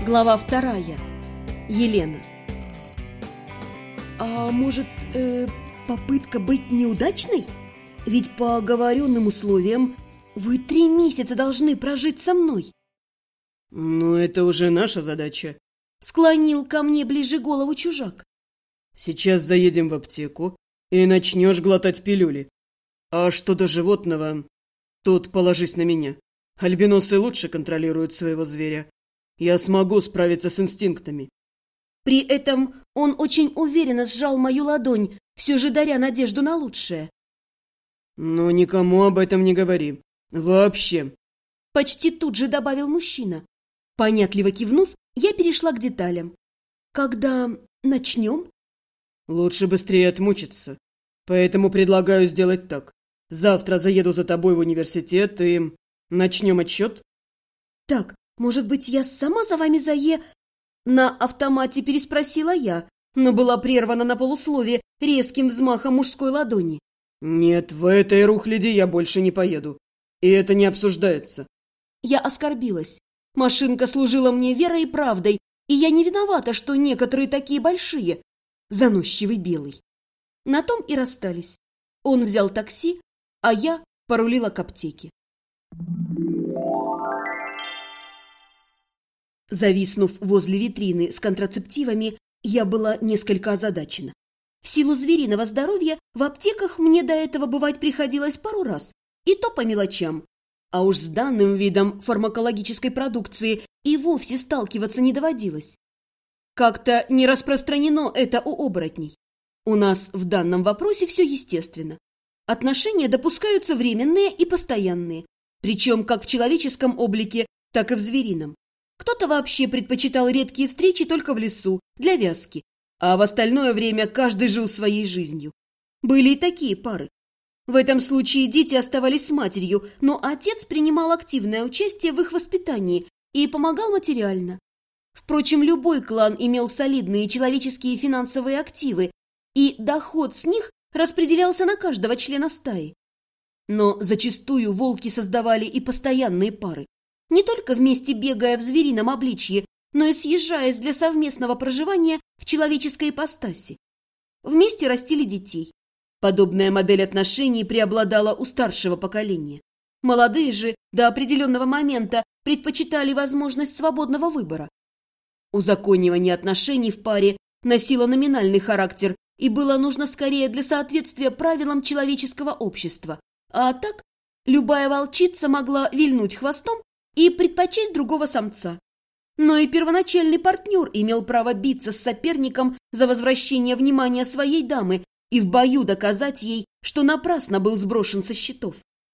Глава 2. Елена. А может, попытка быть неудачной? Ведь по оговоренным условиям вы 3 месяца должны прожить со мной. Ну, это уже наша задача. Склонил ко мне ближе голову чужак. Сейчас заедем в аптеку и начнешь глотать пилюли. А что до животного, тут положись на меня. Альбиносы лучше контролируют своего зверя. Я смогу справиться с инстинктами. При этом он очень уверенно сжал мою ладонь, все же даря надежду на лучшее. Но никому об этом не говори. Вообще. Почти тут же добавил мужчина. Понятливо кивнув, я перешла к деталям. Когда начнем? Лучше быстрее отмучиться. Поэтому предлагаю сделать так. Завтра заеду за тобой в университет и начнем отсчет. Так, может быть, я сама за вами На автомате переспросила я, но была прервана на полуслове резким взмахом мужской ладони. Нет, в этой рухляди я больше не поеду. И это не обсуждается. Я оскорбилась. Машинка служила мне верой и правдой, и я не виновата, что некоторые такие большие. Заносчивый белый. На том и расстались. Он взял такси, а я порулила к аптеке. Зависнув возле витрины с контрацептивами, я была несколько озадачена. В силу звериного здоровья в аптеках мне до этого бывать приходилось пару раз, и то по мелочам. А уж с данным видом фармакологической продукции и вовсе сталкиваться не доводилось. Как-то не распространено это у оборотней. У нас в данном вопросе все естественно. Отношения допускаются временные и постоянные, причем как в человеческом облике, так и в зверином. Кто-то вообще предпочитал редкие встречи только в лесу, для вязки, а в остальное время каждый жил своей жизнью. Были и такие пары. В этом случае дети оставались с матерью, но отец принимал активное участие в их воспитании и помогал материально. Впрочем, любой клан имел солидные человеческие и финансовые активы, и доход с них распределялся на каждого члена стаи. Но зачастую волки создавали и постоянные пары. Не только вместе бегая в зверином обличье, но и съезжаясь для совместного проживания в человеческой ипостаси. Вместе растили детей. Подобная модель отношений преобладала у старшего поколения. Молодые же до определенного момента предпочитали возможность свободного выбора. Узаконивание отношений в паре носило номинальный характер и было нужно скорее для соответствия правилам человеческого общества. А так, любая волчица могла вильнуть хвостом и предпочесть другого самца. Но и первоначальный партнер имел право биться с соперником за возвращение внимания своей дамы и в бою доказать ей, что напрасно был сброшен со счетов.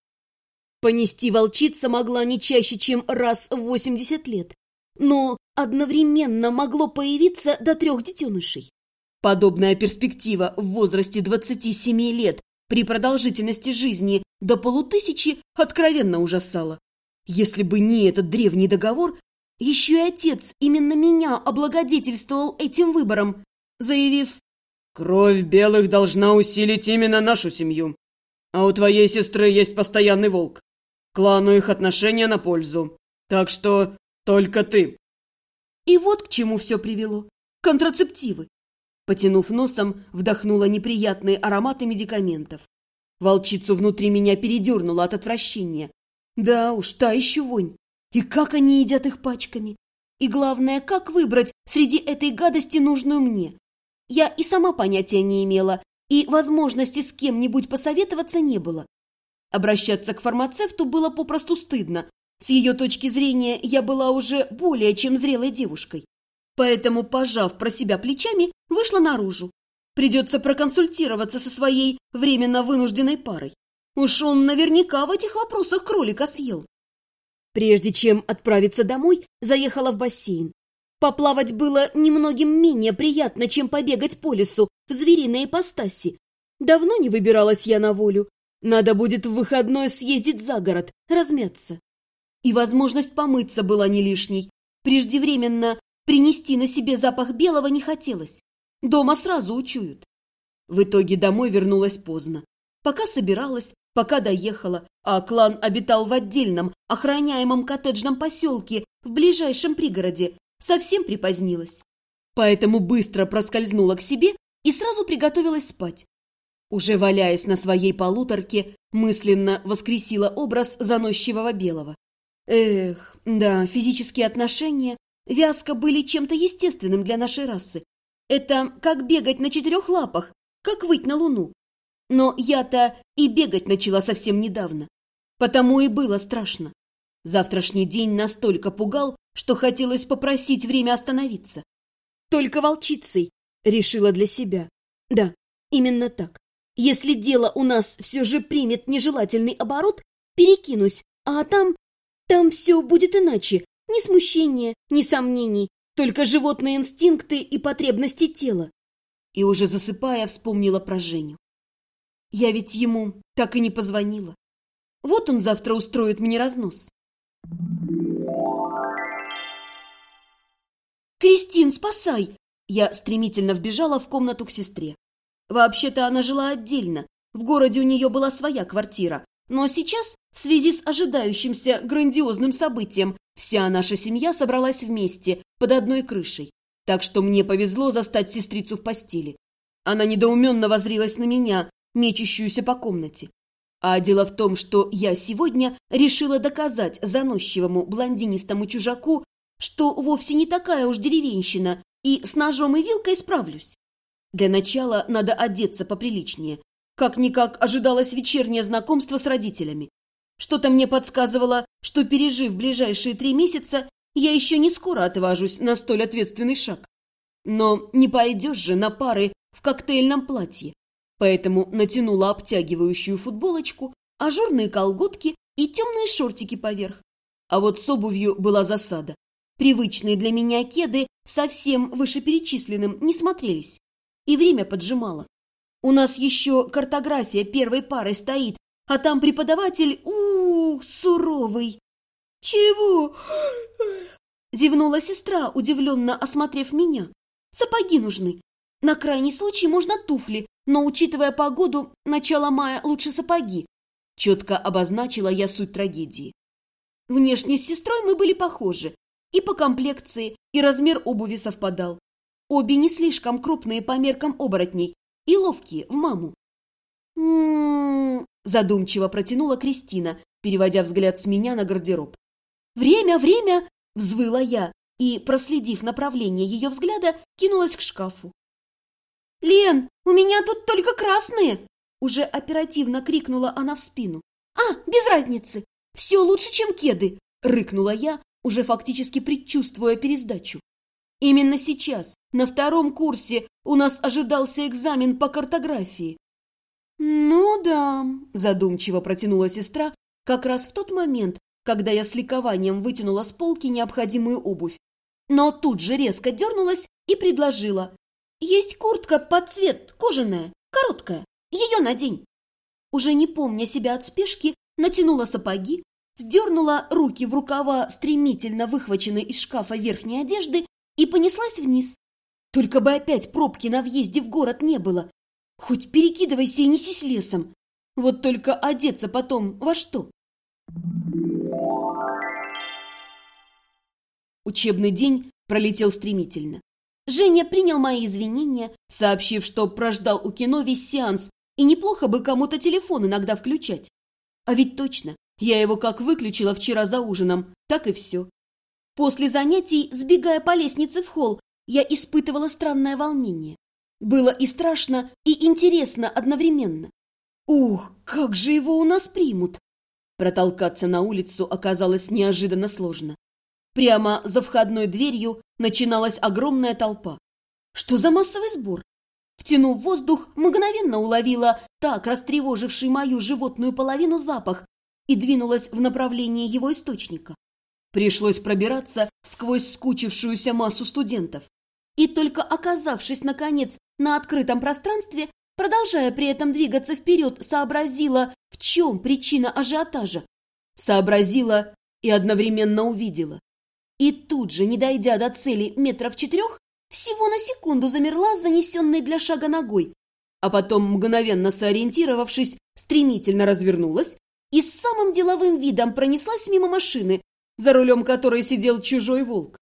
Понести волчица могла не чаще, чем раз в 80 лет, но одновременно могло появиться до 3 детенышей. Подобная перспектива в возрасте 27 лет при продолжительности жизни до 500 откровенно ужасала. Если бы не этот древний договор, еще и отец именно меня облагодетельствовал этим выбором, заявив: «Кровь белых должна усилить именно нашу семью, а у твоей сестры есть постоянный волк. Клану их отношения на пользу, так что только ты». И вот к чему все привело. Контрацептивы. Потянув носом, вдохнула неприятные ароматы медикаментов. Волчицу внутри меня передернуло от отвращения. Да уж, та еще вонь. И как они едят их пачками? И главное, как выбрать среди этой гадости нужную мне? Я и сама понятия не имела, и возможности с кем-нибудь посоветоваться не было. Обращаться к фармацевту было попросту стыдно. С ее точки зрения я была уже более чем зрелой девушкой. Поэтому, пожав про себя плечами, вышла наружу. Придется проконсультироваться со своей временно вынужденной парой. Уж он наверняка в этих вопросах кролика съел. Прежде чем отправиться домой, заехала в бассейн. Поплавать было немногим менее приятно, чем побегать по лесу в звериной ипостаси. Давно не выбиралась я на волю. Надо будет в выходной съездить за город, размяться. И возможность помыться была не лишней. Преждевременно принести на себе запах белого не хотелось. Дома сразу учуют. В итоге домой вернулась поздно. Пока собиралась, пока доехала, а клан обитал в отдельном, охраняемом коттеджном поселке в ближайшем пригороде, совсем припозднилась. Поэтому быстро проскользнула к себе и сразу приготовилась спать. Уже валяясь на своей полуторке, мысленно воскресила образ заносчивого Белого. Эх, да, физические отношения вязко были чем-то естественным для нашей расы. Это как бегать на 4 лапах, как выть на луну. Но я-то и бегать начала совсем недавно. Потому и было страшно. Завтрашний день настолько пугал, что хотелось попросить время остановиться. Только волчицей решила для себя. Да, именно так. Если дело у нас все же примет нежелательный оборот, перекинусь, а там все будет иначе. Ни смущения, ни сомнений, только животные инстинкты и потребности тела. И уже засыпая, вспомнила про Женю. Я ведь ему так и не позвонила. Вот он завтра устроит мне разнос. «Кристин, спасай!» Я стремительно вбежала в комнату к сестре. Вообще-то она жила отдельно, в городе у нее была своя квартира, но сейчас, в связи с ожидающимся грандиозным событием, вся наша семья собралась вместе, под одной крышей. Так что мне повезло застать сестрицу в постели. Она недоуменно воззрилась на меня, мечущуюся по комнате. А дело в том, что я сегодня решила доказать заносчивому блондинистому чужаку, что вовсе не такая уж деревенщина, и с ножом и вилкой справлюсь. Для начала надо одеться поприличнее. Как-никак ожидалось вечернее знакомство с родителями. Что-то мне подсказывало, что, пережив ближайшие 3 месяца, я еще не скоро отважусь на столь ответственный шаг. Но не пойдешь же на пары в коктейльном платье. Поэтому натянула обтягивающую футболочку, ажурные колготки и темные шортики поверх. А вот с обувью была засада. Привычные для меня кеды совсем вышеперечисленным не смотрелись. И время поджимало. У нас еще картография первой парой стоит, а там преподаватель, суровый. «Чего?» – зевнула сестра, удивленно осмотрев меня. «Сапоги нужны. На крайний случай можно туфли, но, учитывая погоду, начало мая лучше сапоги». Четко обозначила я суть трагедии. Внешне с сестрой мы были похожи. И по комплекции, и размер обуви совпадал. Обе не слишком крупные по меркам оборотней и ловкие в маму. Задумчиво протянула Кристина, переводя взгляд с меня на гардероб. «Время, время!» – взвыла я и, проследив направление ее взгляда, кинулась к шкафу. «Лен, у меня тут только красные!» – уже оперативно крикнула она в спину. Без разницы! Все лучше, чем кеды!» – рыкнула я, уже фактически предчувствуя пересдачу. Именно сейчас, на 2-м курсе, у нас ожидался экзамен по картографии. «Ну да», – задумчиво протянула сестра, как раз в тот момент, когда я с ликованием вытянула с полки необходимую обувь. Но тут же резко дернулась и предложила. «Есть куртка под цвет, кожаная, короткая. Ее надень». Уже не помня себя от спешки, натянула сапоги, вдернула руки в рукава стремительно выхваченной из шкафа верхней одежды и понеслась вниз. Только бы опять пробки на въезде в город не было. Хоть перекидывайся и несись лесом. Вот только одеться потом во что? Учебный день пролетел стремительно. Женя принял мои извинения, сообщив, что прождал у кино весь сеанс, и неплохо бы кому-то телефон иногда включать. А ведь точно, я его как выключила вчера за ужином, так и все. После занятий, сбегая по лестнице в холл, я испытывала странное волнение. Было и страшно, и интересно одновременно. Ух, как же его у нас примут! Протолкаться на улицу оказалось неожиданно сложно. Прямо за входной дверью начиналась огромная толпа. Что за массовый сбор? Втянув воздух, мгновенно уловила так растревоживший мою животную половину запах и двинулась в направлении его источника. Пришлось пробираться сквозь скучившуюся массу студентов. И только оказавшись, наконец, на открытом пространстве, продолжая при этом двигаться вперед, сообразила, в чем причина ажиотажа. Сообразила и одновременно увидела. И тут же, не дойдя до цели 4 метра, всего на секунду замерла с занесенной для шага ногой, а потом, мгновенно сориентировавшись, стремительно развернулась и с самым деловым видом пронеслась мимо машины, за рулем которой сидел чужой волк.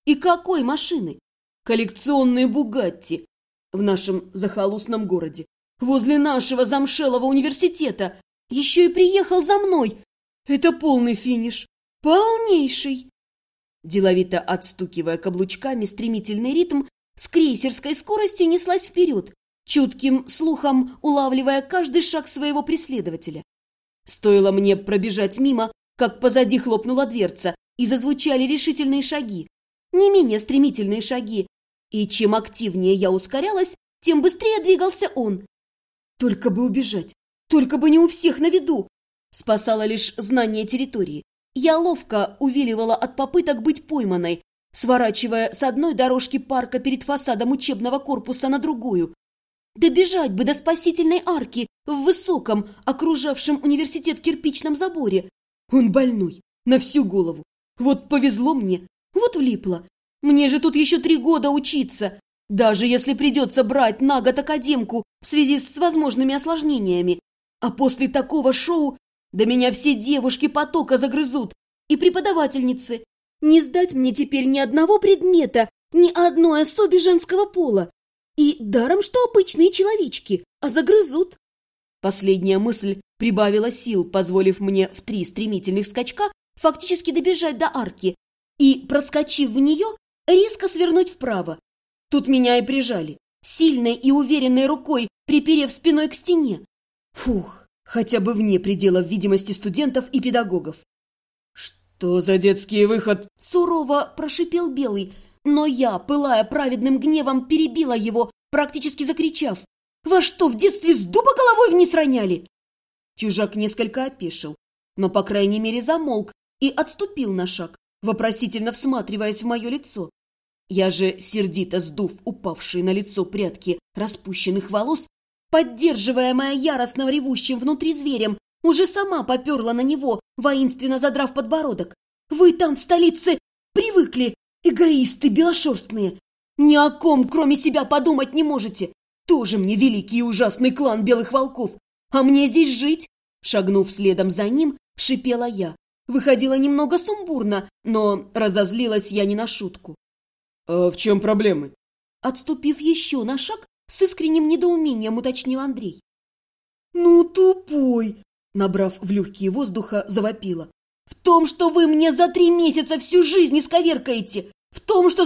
И какой машины? Коллекционные «Бугатти» в нашем захолустном городе, возле нашего замшелого университета. Еще и приехал за мной. Это полный финиш. Полнейший. Деловито отстукивая каблучками стремительный ритм, с крейсерской скоростью неслась вперед, чутким слухом улавливая каждый шаг своего преследователя. Стоило мне пробежать мимо, как позади хлопнула дверца, и зазвучали решительные шаги, не менее стремительные шаги, и чем активнее я ускорялась, тем быстрее двигался он. Только бы убежать, только бы не у всех на виду. Спасало лишь знание территории. Я ловко увиливала от попыток быть пойманной, сворачивая с одной дорожки парка перед фасадом учебного корпуса на другую. Добежать бы до спасительной арки в высоком, окружавшем университет кирпичном заборе. Он больной, на всю голову. Вот повезло мне, вот влипло. Мне же тут еще 3 года учиться, даже если придется брать на год академку в связи с возможными осложнениями. А после такого шоу да меня все девушки потока загрызут и преподавательницы. Не сдать мне теперь ни одного предмета, ни одной особи женского пола. И даром, что обычные человечки, а загрызут. Последняя мысль прибавила сил, позволив мне в 3 стремительных скачка фактически добежать до арки и, проскочив в нее, резко свернуть вправо. Тут меня и прижали, сильной и уверенной рукой приперев спиной к стене. Фух, хотя бы вне пределов видимости студентов и педагогов. «Что за детский выход?» — сурово прошипел Белый, но я, пылая праведным гневом, перебила его, практически закричав: «Вас что, в детстве с дуба головой вниз роняли?» Чужак несколько опешил, но, по крайней мере, замолк и отступил на шаг, вопросительно всматриваясь в мое лицо. Я же, сердито сдув упавшие на лицо прядки распущенных волос, поддерживаемая яростно ревущим внутри зверем, уже сама поперла на него, воинственно задрав подбородок. «Вы там, в столице, привыкли, эгоисты белошерстные! Ни о ком, кроме себя, подумать не можете! Тоже мне великий и ужасный клан белых волков! А мне здесь жить!» Шагнув следом за ним, шипела я. Выходила немного сумбурно, но разозлилась я не на шутку. «А в чем проблемы?» Отступив еще на шаг, с искренним недоумением уточнил Андрей. «Ну, тупой!» Набрав в легкие воздуха, завопила. «В том, что вы мне за 3 месяца всю жизнь исковеркаете! В том, что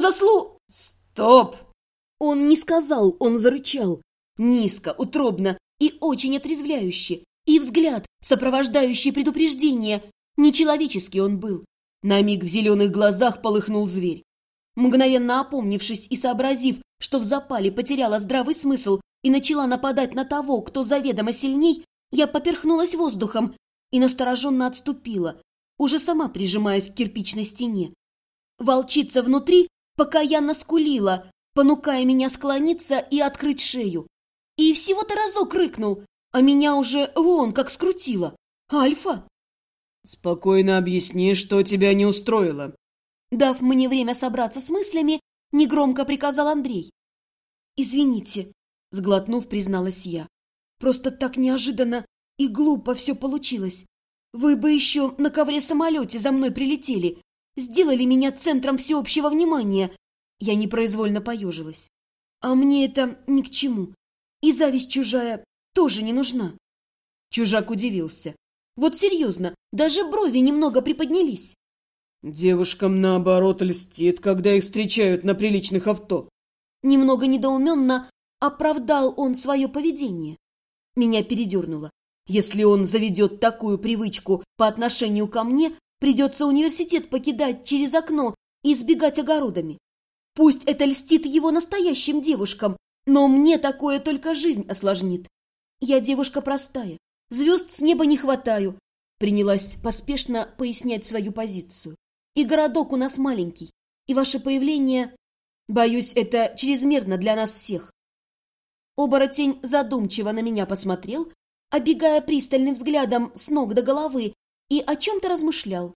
«Стоп!» Он не сказал, он зарычал. Низко, утробно и очень отрезвляюще. И взгляд, сопровождающий предупреждение. Нечеловеческий он был. На миг в зеленых глазах полыхнул зверь. Мгновенно опомнившись и сообразив, что в запале потеряла здравый смысл и начала нападать на того, кто заведомо сильней, я поперхнулась воздухом и настороженно отступила, уже сама прижимаясь к кирпичной стене. Волчица внутри покаянно скулила, понукая меня склониться и открыть шею. И всего-то разок рыкнул, а меня уже вон как скрутило. Альфа! «Спокойно объясни, что тебя не устроило». Дав мне время собраться с мыслями, негромко приказал Андрей. «Извините», — сглотнув, призналась я. «Просто так неожиданно и глупо все получилось. Вы бы еще на ковре-самолете за мной прилетели, сделали меня центром всеобщего внимания». Я непроизвольно поежилась. «А мне это ни к чему. И зависть чужая тоже не нужна». Чужак удивился. Вот серьезно, даже брови немного приподнялись. «Девушкам, наоборот, льстит, когда их встречают на приличных авто». Немного недоуменно оправдал он свое поведение. Меня передернуло. Если он заведет такую привычку по отношению ко мне, придется университет покидать через окно и сбегать огородами. Пусть это льстит его настоящим девушкам, но мне такое только жизнь осложнит. Я девушка простая, звезд с неба не хватаю. Принялась поспешно пояснять свою позицию. И городок у нас маленький, и ваше появление, боюсь, это чрезмерно для нас всех. Оборотень задумчиво на меня посмотрел, обегая пристальным взглядом с ног до головы, и о чем-то размышлял.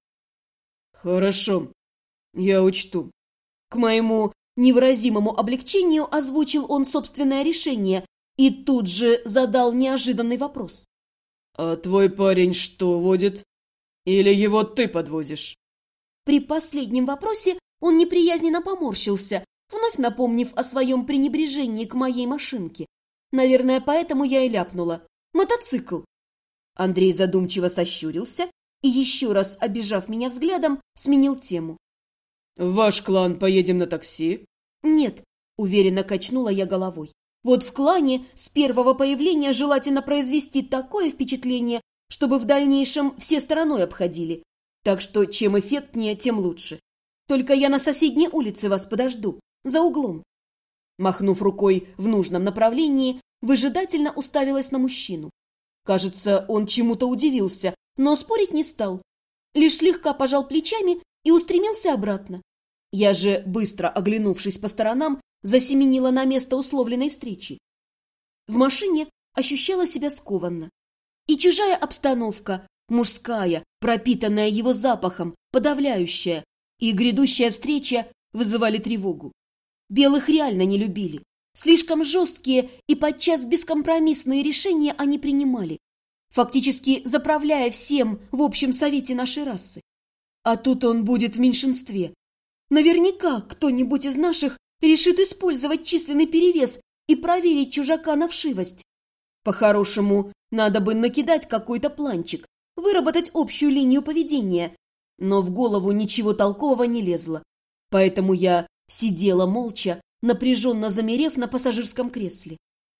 «Хорошо, я учту». К моему невыразимому облегчению озвучил он собственное решение и тут же задал неожиданный вопрос. «А твой парень что водит? Или его ты подвозишь?» При последнем вопросе Он неприязненно поморщился, вновь напомнив о своем пренебрежении к моей машинке. Наверное, поэтому я и ляпнула. Мотоцикл. Андрей задумчиво сощурился и, еще раз обижав меня взглядом, сменил тему. «В ваш клан поедем на такси?» «Нет», – уверенно качнула я головой. «Вот в клане с первого появления желательно произвести такое впечатление, чтобы в дальнейшем все стороной обходили. Так что чем эффектнее, тем лучше. Только я на соседней улице вас подожду, за углом». Махнув рукой в нужном направлении, выжидательно уставилась на мужчину. Кажется, он чему-то удивился, но спорить не стал. Лишь слегка пожал плечами и устремился обратно. Я же, быстро оглянувшись по сторонам, засеменила на место условленной встречи. В машине ощущала себя скованно. И чужая обстановка, мужская, пропитанная его запахом, подавляющая, и грядущая встреча вызывали тревогу. Белых реально не любили. Слишком жесткие и подчас бескомпромиссные решения они принимали, фактически заправляя всем в общем совете нашей расы. А тут он будет в меньшинстве. Наверняка кто-нибудь из наших решит использовать численный перевес и проверить чужака на вшивость. По-хорошему, надо бы накидать какой-то планчик, выработать общую линию поведения, но в голову ничего толкового не лезло. Поэтому я сидела молча, напряженно замерев на пассажирском кресле.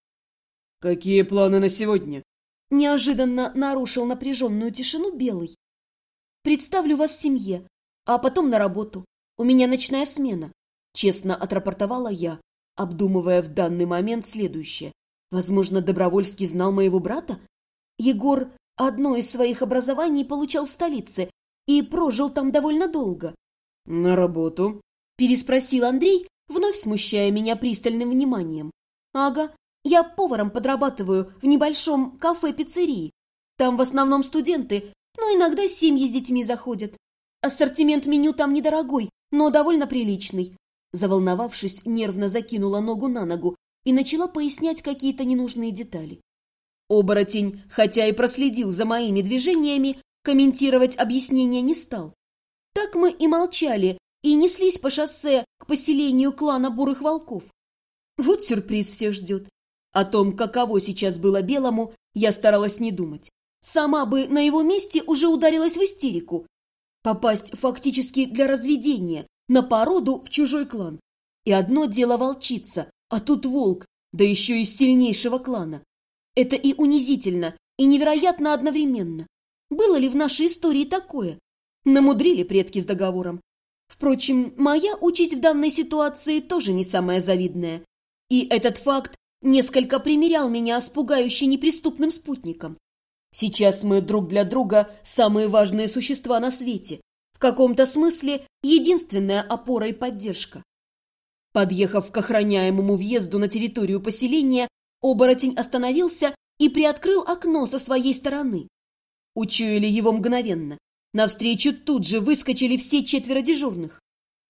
«Какие планы на сегодня?» Неожиданно нарушил напряженную тишину Белый. «Представлю вас семье, а потом на работу. У меня ночная смена», – честно отрапортовала я, обдумывая в данный момент следующее. Возможно, Добровольский знал моего брата? Егор одно из своих образований получал в столице и прожил там довольно долго. «На работу?» – переспросил Андрей, вновь смущая меня пристальным вниманием. «Ага, я поваром подрабатываю в небольшом кафе-пиццерии. Там в основном студенты, но иногда семьи с детьми заходят. Ассортимент меню там недорогой, но довольно приличный». Заволновавшись, нервно закинула ногу на ногу и начала пояснять какие-то ненужные детали. Оборотень, хотя и проследил за моими движениями, комментировать объяснения не стал. Так мы и молчали, и неслись по шоссе к поселению клана Бурых Волков. Вот сюрприз всех ждет. О том, каково сейчас было Белому, я старалась не думать. Сама бы на его месте уже ударилась в истерику. Попасть фактически для разведения, на породу в чужой клан. И одно дело волчица, а тут волк, да еще из сильнейшего клана. Это и унизительно, и невероятно одновременно. Было ли в нашей истории такое? Намудрили предки с договором. Впрочем, моя участь в данной ситуации тоже не самая завидная. И этот факт несколько примирял меня с пугающе неприступным спутником. Сейчас мы друг для друга самые важные существа на свете. В каком-то смысле единственная опора и поддержка. Подъехав к охраняемому въезду на территорию поселения, оборотень остановился и приоткрыл окно со своей стороны. Учуяли его мгновенно. Навстречу тут же выскочили все 4 дежурных.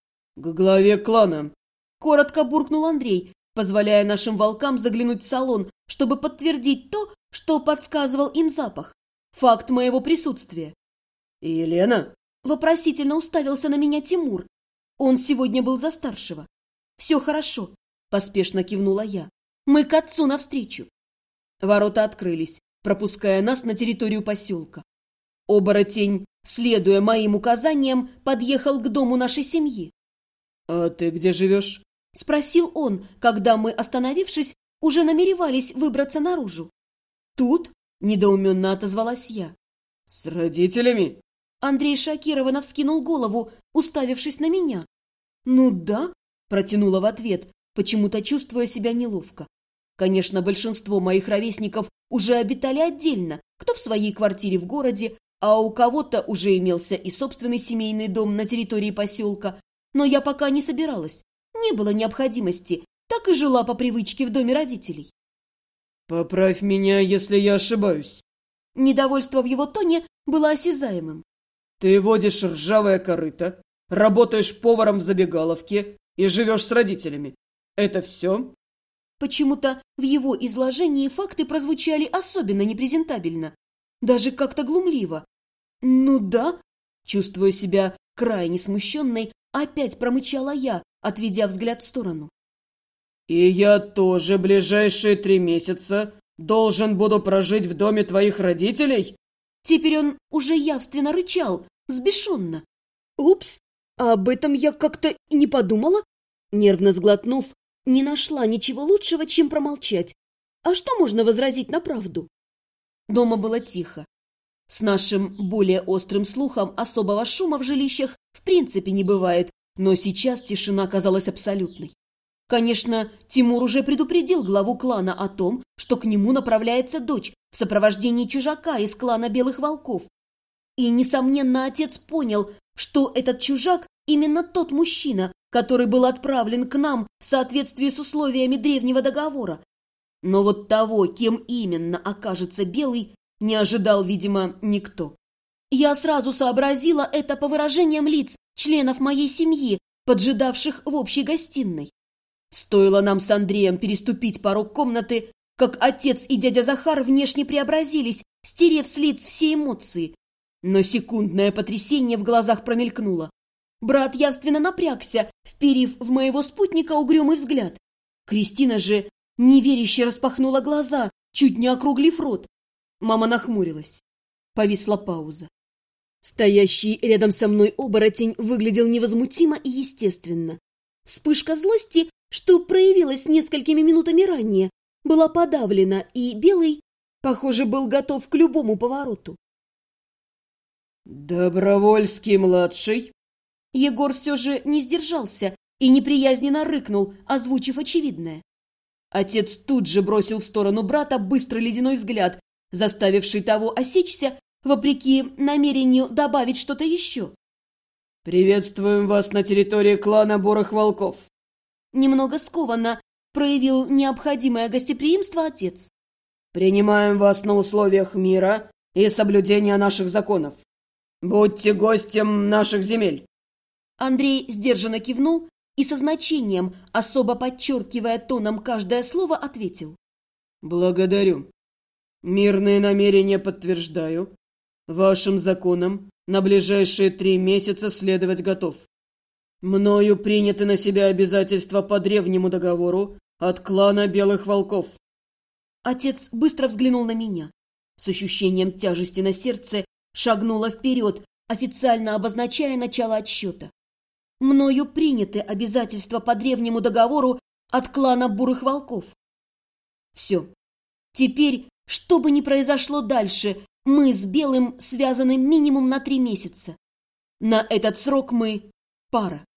«К главе клана», – коротко буркнул Андрей, позволяя нашим волкам заглянуть в салон, чтобы подтвердить то, что подсказывал им запах. Факт моего присутствия. «Елена?» – вопросительно уставился на меня Тимур. Он сегодня был за старшего. «Все хорошо», – поспешно кивнула я. «Мы к отцу навстречу». Ворота открылись, пропуская нас на территорию поселка. Оборотень, следуя моим указаниям, подъехал к дому нашей семьи. «А ты где живешь?» – спросил он, когда мы, остановившись, уже намеревались выбраться наружу. «Тут?» – недоуменно отозвалась я. «С родителями?» Андрей шокированно вскинул голову, уставившись на меня. «Ну да», – протянула в ответ, почему-то чувствуя себя неловко. Конечно, большинство моих ровесников уже обитали отдельно, кто в своей квартире в городе, а у кого-то уже имелся и собственный семейный дом на территории поселка, но я пока не собиралась, не было необходимости, так и жила по привычке в доме родителей. «Поправь меня, если я ошибаюсь». Недовольство в его тоне было осязаемым. «Ты водишь ржавое корыто, работаешь поваром в забегаловке и живешь с родителями. Это все?» Почему-то в его изложении факты прозвучали особенно непрезентабельно, даже как-то глумливо. «Ну да», чувствуя себя крайне смущенной, опять промычала я, отведя взгляд в сторону. «И я тоже ближайшие 3 месяца должен буду прожить в доме твоих родителей?» Теперь он уже явственно рычал, взбешенно. «Упс, об этом я как-то и не подумала». Нервно сглотнув, не нашла ничего лучшего, чем промолчать. А что можно возразить на правду? Дома было тихо. С нашим более острым слухом особого шума в жилищах в принципе не бывает, но сейчас тишина казалась абсолютной. Конечно, Тимур уже предупредил главу клана о том, что к нему направляется дочь в сопровождении чужака из клана Белых Волков. И, несомненно, отец понял, что этот чужак именно тот мужчина, который был отправлен к нам в соответствии с условиями древнего договора. Но вот того, кем именно окажется Белый, не ожидал, видимо, никто. Я сразу сообразила это по выражениям лиц членов моей семьи, поджидавших в общей гостиной. Стоило нам с Андреем переступить порог комнаты, как отец и дядя Захар внешне преобразились, стерев с лиц все эмоции. Но секундное потрясение в глазах промелькнуло. Брат явственно напрягся, вперив в моего спутника угрюмый взгляд. Кристина же неверяще распахнула глаза, чуть не округлив рот. Мама нахмурилась. Повисла пауза. Стоящий рядом со мной оборотень выглядел невозмутимо и естественно. Вспышка злости, что проявилась несколькими минутами ранее, была подавлена, и Белый, похоже, был готов к любому повороту. «Добровольский-младший?» Егор все же не сдержался и неприязненно рыкнул, озвучив очевидное. Отец тут же бросил в сторону брата быстрый ледяной взгляд, заставивший того осечься, вопреки намерению добавить что-то еще. «Приветствуем вас на территории клана Бурых Волков». Немного скованно проявил необходимое гостеприимство отец. «Принимаем вас на условиях мира и соблюдения наших законов. Будьте гостем наших земель». Андрей сдержанно кивнул и со значением, особо подчеркивая тоном каждое слово, ответил. «Благодарю. Мирные намерения подтверждаю. Вашим законам на ближайшие 3 месяца следовать готов. Мною приняты на себя обязательства по древнему договору от клана Белых Волков». Отец быстро взглянул на меня. С ощущением тяжести на сердце шагнула вперед, официально обозначая начало отсчета. Мною приняты обязательства по древнему договору от клана Бурых Волков. Все. Теперь, что бы ни произошло дальше, мы с Белым связаны минимум на 3 месяца. На этот срок мы пара.